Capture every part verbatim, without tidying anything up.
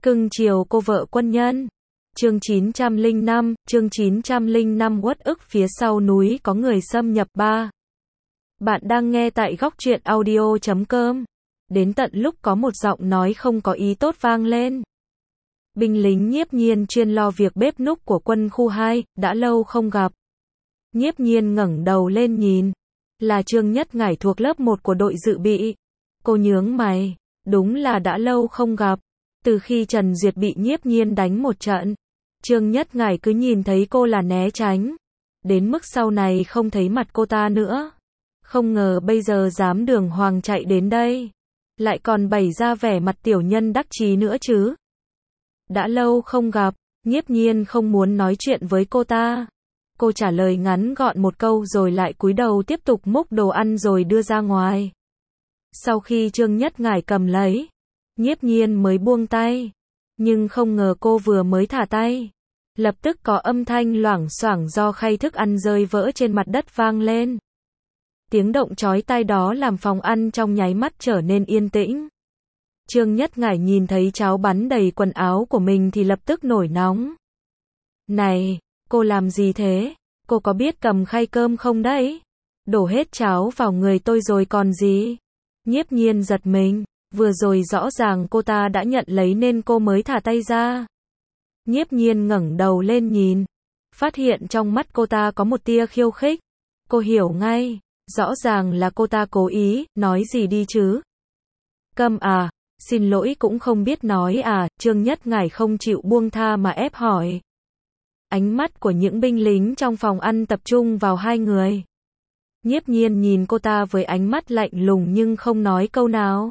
Cưng chiều cô vợ quân nhân. Chương chín trăm lẻ năm, chương chín trăm lẻ năm uất ức phía sau núi có người xâm nhập ba. Bạn đang nghe tại góc truyện audio chấm com. Đến tận lúc có một giọng nói không có ý tốt vang lên. Binh lính Nhiếp Nhiên chuyên lo việc bếp núc của quân khu hai, đã lâu không gặp. Nhiếp Nhiên ngẩng đầu lên nhìn. Là Trương Nhất Ngải thuộc lớp một của đội dự bị. Cô nhướng mày. Đúng là đã lâu không gặp. Từ khi Trần Duyệt bị Nhiếp Nhiên đánh một trận, Trương Nhất Ngải cứ nhìn thấy cô là né tránh. Đến mức sau này không thấy mặt cô ta nữa. Không ngờ bây giờ dám đường hoàng chạy đến đây. Lại còn bày ra vẻ mặt tiểu nhân đắc chí nữa chứ. Đã lâu không gặp, Nhiếp Nhiên không muốn nói chuyện với cô ta. Cô trả lời ngắn gọn một câu rồi lại cúi đầu tiếp tục múc đồ ăn rồi đưa ra ngoài. Sau khi Trương Nhất Ngải cầm lấy, Nhiếp Nhiên mới buông tay. Nhưng không ngờ cô vừa mới thả tay, lập tức có âm thanh loảng xoảng do khay thức ăn rơi vỡ trên mặt đất vang lên. Tiếng động chói tai đó làm phòng ăn trong nháy mắt trở nên yên tĩnh. Trương Nhất Ngải nhìn thấy cháo bắn đầy quần áo của mình thì lập tức nổi nóng. Này, cô làm gì thế? Cô có biết cầm khay cơm không đấy? Đổ hết cháo vào người tôi rồi còn gì? Nhiếp Nhiên giật mình. Vừa rồi rõ ràng cô ta đã nhận lấy nên cô mới thả tay ra. Nhiếp Nhiên ngẩng đầu lên nhìn. Phát hiện trong mắt cô ta có một tia khiêu khích. Cô hiểu ngay. Rõ ràng là cô ta cố ý, nói gì đi chứ? Câm à? Xin lỗi cũng không biết nói à? Trương Nhất Ngải không chịu buông tha mà ép hỏi. Ánh mắt của những binh lính trong phòng ăn tập trung vào hai người. Nhiếp Nhiên nhìn cô ta với ánh mắt lạnh lùng nhưng không nói câu nào.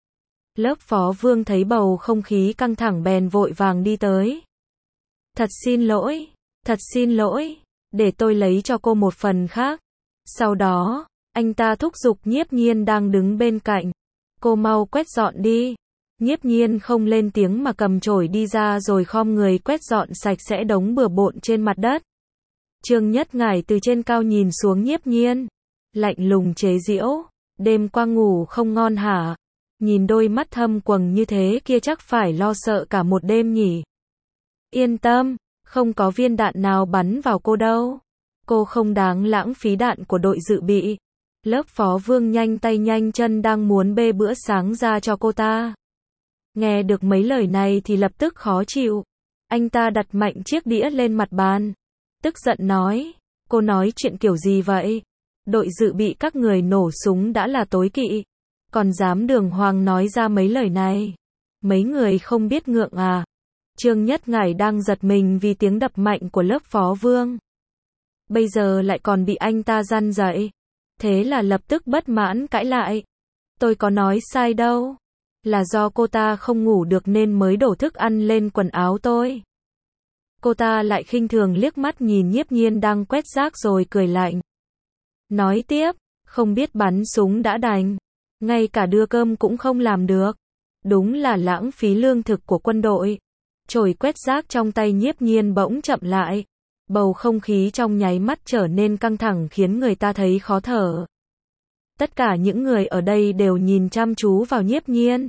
Lớp phó Vương thấy bầu không khí căng thẳng bèn vội vàng đi tới. Thật xin lỗi, thật xin lỗi, để tôi lấy cho cô một phần khác. Sau đó, anh ta thúc giục Nhiếp Nhiên đang đứng bên cạnh. Cô mau quét dọn đi. Nhiếp Nhiên không lên tiếng mà cầm chổi đi ra rồi khom người quét dọn sạch sẽ đống bừa bộn trên mặt đất. Trương Nhất Ngải từ trên cao nhìn xuống Nhiếp Nhiên. Lạnh lùng chế giễu. Đêm qua ngủ không ngon hả? Nhìn đôi mắt thâm quầng như thế kia chắc phải lo sợ cả một đêm nhỉ. Yên tâm, không có viên đạn nào bắn vào cô đâu. Cô không đáng lãng phí đạn của đội dự bị. Lớp phó Vương nhanh tay nhanh chân đang muốn bê bữa sáng ra cho cô ta. Nghe được mấy lời này thì lập tức khó chịu. Anh ta đặt mạnh chiếc đĩa lên mặt bàn. Tức giận nói, cô nói chuyện kiểu gì vậy? Đội dự bị các người nổ súng đã là tối kỵ. Còn dám đường hoàng nói ra mấy lời này. Mấy người không biết ngượng à? Trương Nhất Ngải đang giật mình vì tiếng đập mạnh của lớp phó Vương. Bây giờ lại còn bị anh ta răn dạy. Thế là lập tức bất mãn cãi lại. Tôi có nói sai đâu. Là do cô ta không ngủ được nên mới đổ thức ăn lên quần áo tôi. Cô ta lại khinh thường liếc mắt nhìn Nhiếp Nhiên đang quét rác rồi cười lạnh. Nói tiếp, không biết bắn súng đã đành. Ngay cả đưa cơm cũng không làm được. Đúng là lãng phí lương thực của quân đội. Chổi quét rác trong tay Nhiếp Nhiên bỗng chậm lại. Bầu không khí trong nháy mắt trở nên căng thẳng khiến người ta thấy khó thở. Tất cả những người ở đây đều nhìn chăm chú vào Nhiếp Nhiên.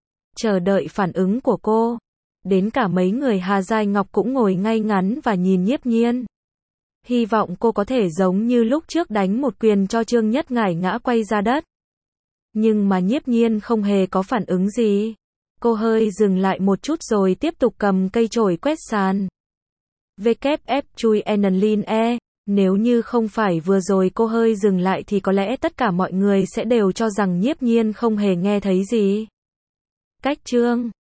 Chờ đợi phản ứng của cô. Đến cả mấy người Hà Giai Ngọc cũng ngồi ngay ngắn và nhìn Nhiếp Nhiên. Hy vọng cô có thể giống như lúc trước đánh một quyền cho Trương Nhất Ngải ngã quay ra đất. Nhưng mà Nhiếp Nhiên không hề có phản ứng gì. Cô hơi dừng lại một chút rồi tiếp tục cầm cây chổi quét sàn. vê kép ép chui Enlin E. Nếu như không phải vừa rồi cô hơi dừng lại thì có lẽ tất cả mọi người sẽ đều cho rằng Nhiếp Nhiên không hề nghe thấy gì. Cách chương